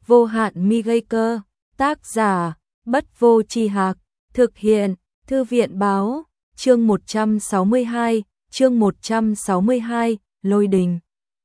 Vô hạn mi gây cơ, tác giả, Bất Vô Tri Hạc, thực hiện, Thư viện báo, chương 162, Lôi đình.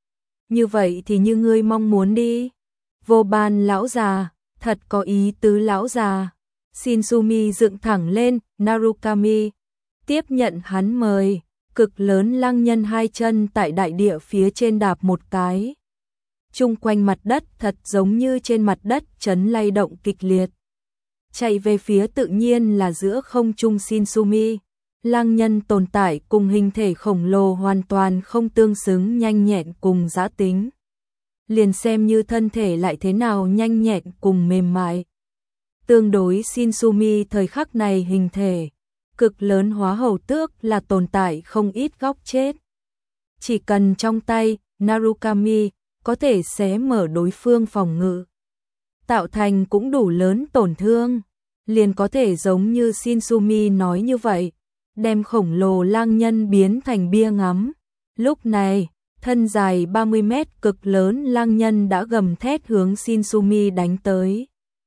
Như vậy thì như ngươi mong muốn đi. Vô Ban lão già, thật có ý tứ lão già. Shinsumi dựng thẳng lên, Narukami tiếp nhận hắn mời, cực lớn lăng nhân hai chân tại đại địa phía trên đạp một cái. Chung quanh mặt đất thật giống như trên mặt đất chấn lay động kịch liệt. Chạy về phía tự nhiên là giữa không trung Shinsumi. Lăng nhân tồn tại cùng hình thể khổng lồ hoàn toàn không tương xứng nhanh nhẹn cùng dã tính. Liền xem như thân thể lại thế nào nhanh nhẹn cùng mềm mại. Tương đối Shinsumi thời khắc này hình thể, cực lớn hóa hầu tước là tồn tại không ít góc chết. Chỉ cần trong tay, Narukami có thể xé mở đối phương phòng ngự, tạo thành cũng đủ lớn tổn thương, liền có thể giống như Shinsumi nói như vậy, đem khổng lồ lang nhân biến thành bia ngắm. Lúc này, thân dài 30 mét cực lớn lang nhân đã gầm thét hướng Shinsumi đánh tới.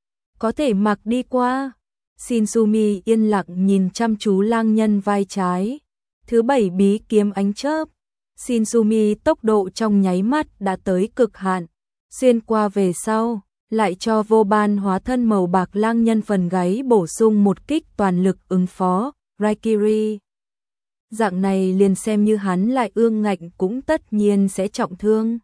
Có thể mặc đi qua. Shinsumi yên lặng nhìn chăm chú lang nhân vai trái. Thứ 7 bí kiếm ánh chớp. Shinsumi tốc độ trong nháy mắt đã tới cực hạn. Xuyên qua về sau, lại cho Vô Ban hóa thân màu bạc lang nhân phần gáy bổ sung một kích toàn lực ứng phó, Raikiri. Dạng này liền xem như hắn lại ương ngạnh cũng tất nhiên sẽ trọng thương.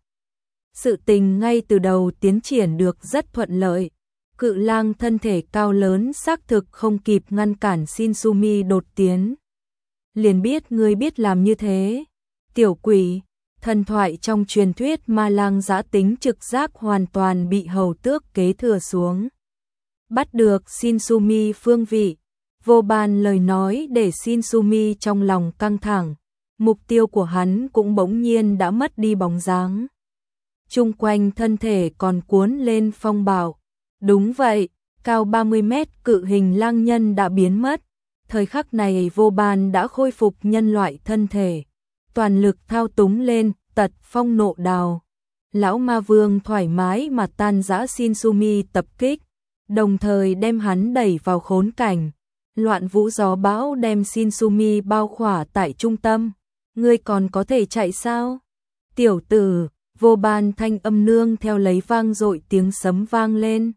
Sự tình ngay từ đầu tiến triển được rất thuận lợi. Cự lang thân thể cao lớn xác thực không kịp ngăn cản Shinsumi đột tiến. Liền biết ngươi biết làm như thế. Tiểu quỷ, thần thoại trong truyền thuyết ma lang dã tính trực giác hoàn toàn bị hầu tước kế thừa xuống. Bắt được Shinsumi phương vị. Vô Ban lời nói để Shinsumi trong lòng căng thẳng. Mục tiêu của hắn cũng bỗng nhiên đã mất đi bóng dáng. Chung quanh thân thể còn cuốn lên phong bạo. Đúng vậy, cao 30 mét cự hình lang nhân đã biến mất. Thời khắc này Vô Ban đã khôi phục nhân loại thân thể. Toàn lực thao túng lên, tật phong nộ đào. Lão ma vương thoải mái mà tan rã Shinsumi tập kích, đồng thời đem hắn đẩy vào khốn cảnh. Loạn vũ gió bão đem Shinsumi bao khỏa tại trung tâm. Ngươi còn có thể chạy sao? Tiểu tử, Vô Ban thanh âm nương theo lấy vang dội tiếng sấm vang lên.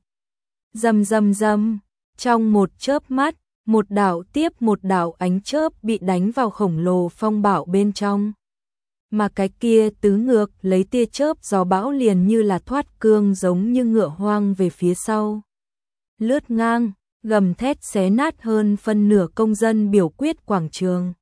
Rầm rầm rầm, trong một chớp mắt, một đạo tiếp một đạo ánh chớp bị đánh vào khổng lồ phong bạo bên trong. Mà cái kia tứ ngược lấy tia chớp gió bão liền như là thoát cương giống như ngựa hoang về phía sau. Lướt ngang, gầm thét xé nát hơn phân nửa công dân biểu quyết quảng trường.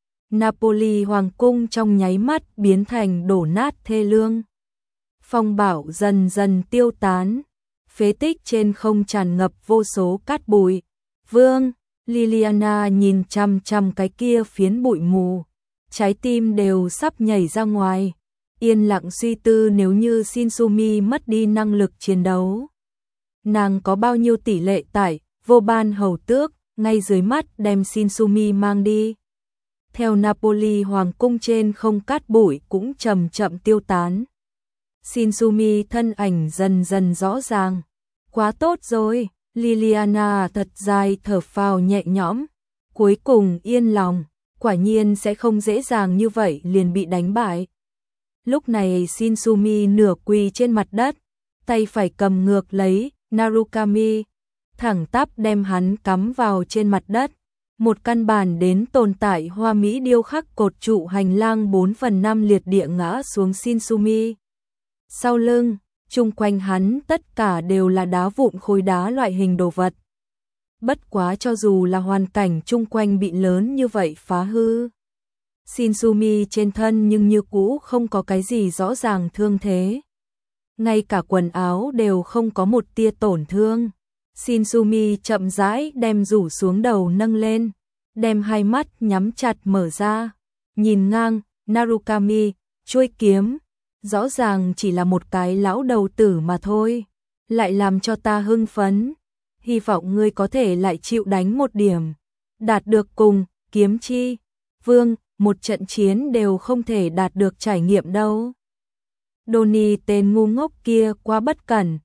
Napoli hoàng cung trong nháy mắt biến thành đổ nát thê lương. Phong bão dần dần tiêu tán. Phế tích trên không tràn ngập vô số cát bụi. Vương, Liliana nhìn chằm chằm cái kia phiến bụi mù. Trái tim đều sắp nhảy ra ngoài. Yên lặng suy tư nếu như Shinsumi mất đi năng lực chiến đấu. Nàng có bao nhiêu tỷ lệ tại Vô Ban hầu tước, ngay dưới mắt đem Shinsumi mang đi. Theo Napoli hoàng cung trên không cát bụi cũng chậm chậm tiêu tán. Shinsumi thân ảnh dần dần rõ ràng. Quá tốt rồi, Liliana thật dài thở phào nhẹ nhõm. Cuối cùng yên lòng, quả nhiên sẽ không dễ dàng như vậy liền bị đánh bại. Lúc này Shinsumi nửa quỳ trên mặt đất, tay phải cầm ngược lấy Narukami, thẳng tắp đem hắn cắm vào trên mặt đất. Một căn bản đến tồn tại hoa mỹ điêu khắc cột trụ hành lang 4/5 liệt địa ngã xuống Shinsumi. Sau lưng, chung quanh hắn tất cả đều là đá vụn khối đá loại hình đồ vật. Bất quá cho dù là hoàn cảnh chung quanh bị lớn như vậy phá hư, Shinsumi trên thân nhưng như cũ không có cái gì rõ ràng thương thế. Ngay cả quần áo đều không có một tia tổn thương. Shinsumi chậm rãi đem rủ xuống đầu nâng lên, đem hai mắt nhắm chặt mở ra, nhìn ngang, Narukami, chuôi kiếm, rõ ràng chỉ là một cái lão đầu tử mà thôi, lại làm cho ta hưng phấn. Hy vọng ngươi có thể lại chịu đánh một điểm, đạt được cùng kiếm chi vương một trận chiến đều không thể đạt được trải nghiệm đâu. Donnie tên ngu ngốc kia quá bất cẩn,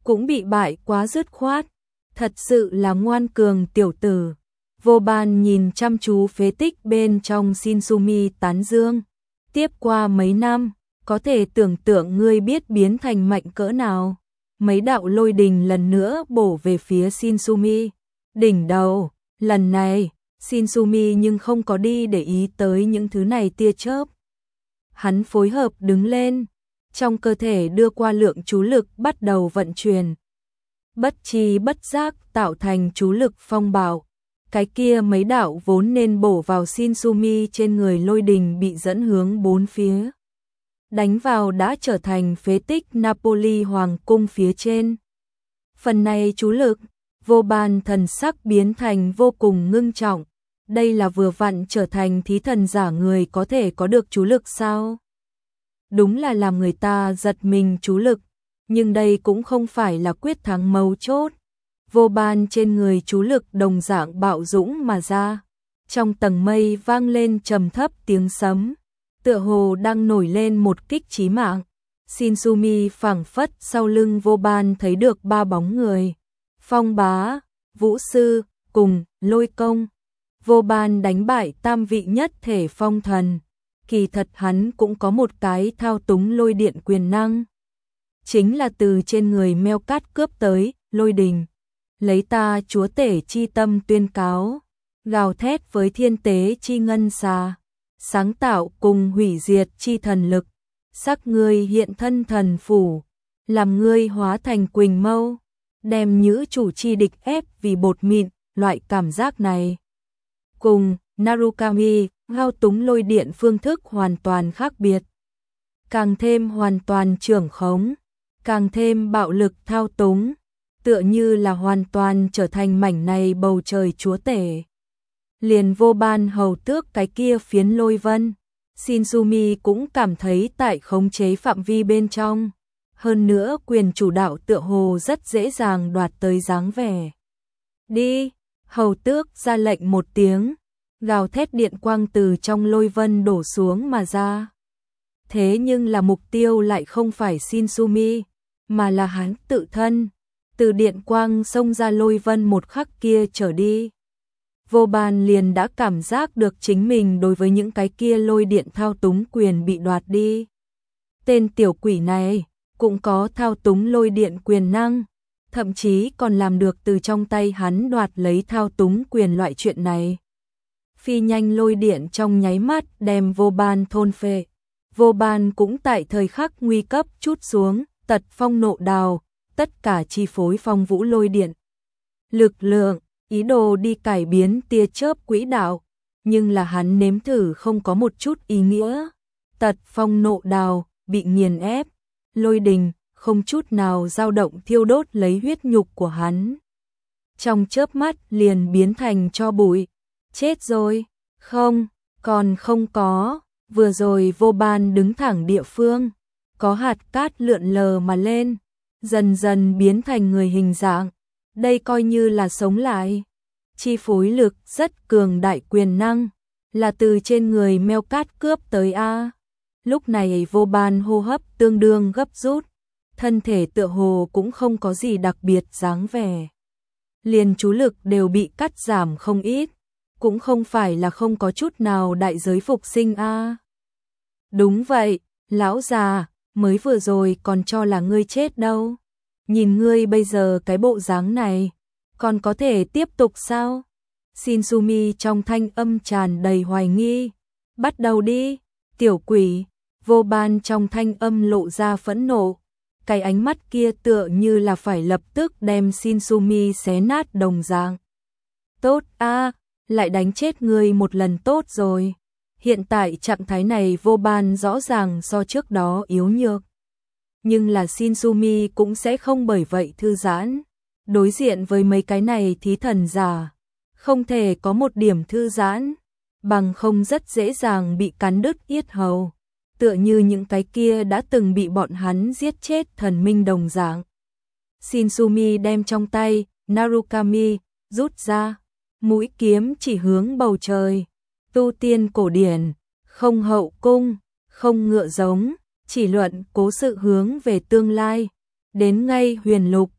cũng bị bại quá dứt khoát, thật sự là ngoan cường tiểu tử. Vô Ban nhìn chăm chú phế tích bên trong Shinsumi tán dương. Tiếp qua mấy năm, có thể tưởng tượng ngươi biết biến thành mạnh cỡ nào. Mấy đạo lôi đình lần nữa bổ về phía Shinsumi. Đỉnh đầu, lần này, Shinsumi nhưng không có đi để ý tới những thứ này tia chớp. Hắn phối hợp đứng lên, trong cơ thể đưa qua lượng chú lực bắt đầu vận chuyển. Bất tri bất giác tạo thành chú lực phong bạo. Cái kia mấy đạo vốn nên bổ vào Shinsumi trên người lôi đình bị dẫn hướng bốn phía. Đánh vào đã trở thành phế tích Napoli Hoàng cung phía trên. Phần này chú lực, Vô Ban thần sắc biến thành vô cùng ngưng trọng. Đây là vừa vặn trở thành thí thần giả người có thể có được chú lực sao? Đúng là làm người ta giật mình chú lực, nhưng đây cũng không phải là quyết thắng mấu chốt. Vô Ban trên người chú lực đồng dạng bạo dũng mà ra. Trong tầng mây vang lên trầm thấp tiếng sấm, tựa hồ đang nổi lên một kích chí mạng. Shinsumi phảng phất sau lưng Vô Ban thấy được ba bóng người. Phong Bá, Vũ Sư, cùng Lôi Công. Vô Ban đánh bại tam vị nhất thể phong thần. Kỳ thật hắn cũng có một cái thao túng lôi điện quyền năng. Chính là từ trên người Meo Cát cướp tới, lôi đình. Lấy ta chúa tể chi tâm tuyên cáo, gào thét với thiên tế chi ngân xà. Sáng tạo cùng hủy diệt chi thần lực. Sắc ngươi hiện thân thần phủ, làm ngươi hóa thành quỳnh mâu. Đem nhữ chủ chi địch ép vì bột mịn, loại cảm giác này. Cùng Narukami, thao túng lôi điện phương thức hoàn toàn khác biệt. Càng thêm hoàn toàn trưởng khống, càng thêm bạo lực thao túng, tựa như là hoàn toàn trở thành mảnh này bầu trời chúa tể. Liền Vô Ban hầu tước cái kia phiến lôi vân, Shinsumi cũng cảm thấy tại khống chế phạm vi bên trong. Hơn nữa quyền chủ đạo tựa hồ rất dễ dàng đoạt tới dáng vẻ. Đi, hầu tước ra lệnh một tiếng, gào thét điện quang từ trong lôi vân đổ xuống mà ra. Thế nhưng là mục tiêu lại không phải Shinsumi, mà là hắn tự thân. Từ điện quang xông ra lôi vân một khắc kia trở đi, Vô Ban liền đã cảm giác được chính mình đối với những cái kia lôi điện thao túng quyền bị đoạt đi. Tên tiểu quỷ này cũng có thao túng lôi điện quyền năng, thậm chí còn làm được từ trong tay hắn đoạt lấy thao túng quyền loại chuyện này. Phi nhanh lôi điện trong nháy mắt đem Vô Ban thôn phệ. Vô Ban cũng tại thời khắc nguy cấp chút xuống, tật phong nộ đào, tất cả chi phối phong vũ lôi điện. Lực lượng, ý đồ đi cải biến tia chớp quỹ đạo, nhưng là hắn nếm thử không có một chút ý nghĩa. Tật phong nộ đào, bị nghiền ép, lôi đình, không chút nào dao động thiêu đốt lấy huyết nhục của hắn. Trong chớp mắt liền biến thành tro bụi. Chết rồi, không, còn không có, vừa rồi Vô Ban đứng thẳng địa phương, có hạt cát lượn lờ mà lên, dần dần biến thành người hình dạng, đây coi như là sống lại. Chi phối lực rất cường đại quyền năng, là từ trên người Meo Cát cướp tới a. Lúc này Vô Ban hô hấp tương đương gấp rút, thân thể tựa hồ cũng không có gì đặc biệt dáng vẻ. Liền chú lực đều bị cắt giảm không ít, cũng không phải là không có chút nào đại giới phục sinh a. Đúng vậy, lão già, mới vừa rồi còn cho là ngươi chết đâu. Nhìn ngươi bây giờ cái bộ dáng này, còn có thể tiếp tục sao? Shinsumi trong thanh âm tràn đầy hoài nghi. Bắt đầu đi, tiểu quỷ. Vô Ban trong thanh âm lộ ra phẫn nộ. Cái ánh mắt kia tựa như là phải lập tức đem Shinsumi xé nát đồng dạng. Tốt a, lại đánh chết ngươi một lần tốt rồi. Hiện tại trạng thái này Vô Ban rõ ràng so trước đó yếu nhược. Nhưng là Shinsumi cũng sẽ không bởi vậy thư giãn. Đối diện với mấy cái này thí thần giả, không thể có một điểm thư giãn, bằng không rất dễ dàng bị cắn đứt yết hầu, tựa như những cái kia đã từng bị bọn hắn giết chết thần minh đồng dạng. Shinsumi đem trong tay Narukami rút ra, mũi kiếm chỉ hướng bầu trời. Tu tiên cổ điển, không hậu cung, không ngựa giống, chỉ luận cố sự hướng về tương lai, đến ngay huyền lục,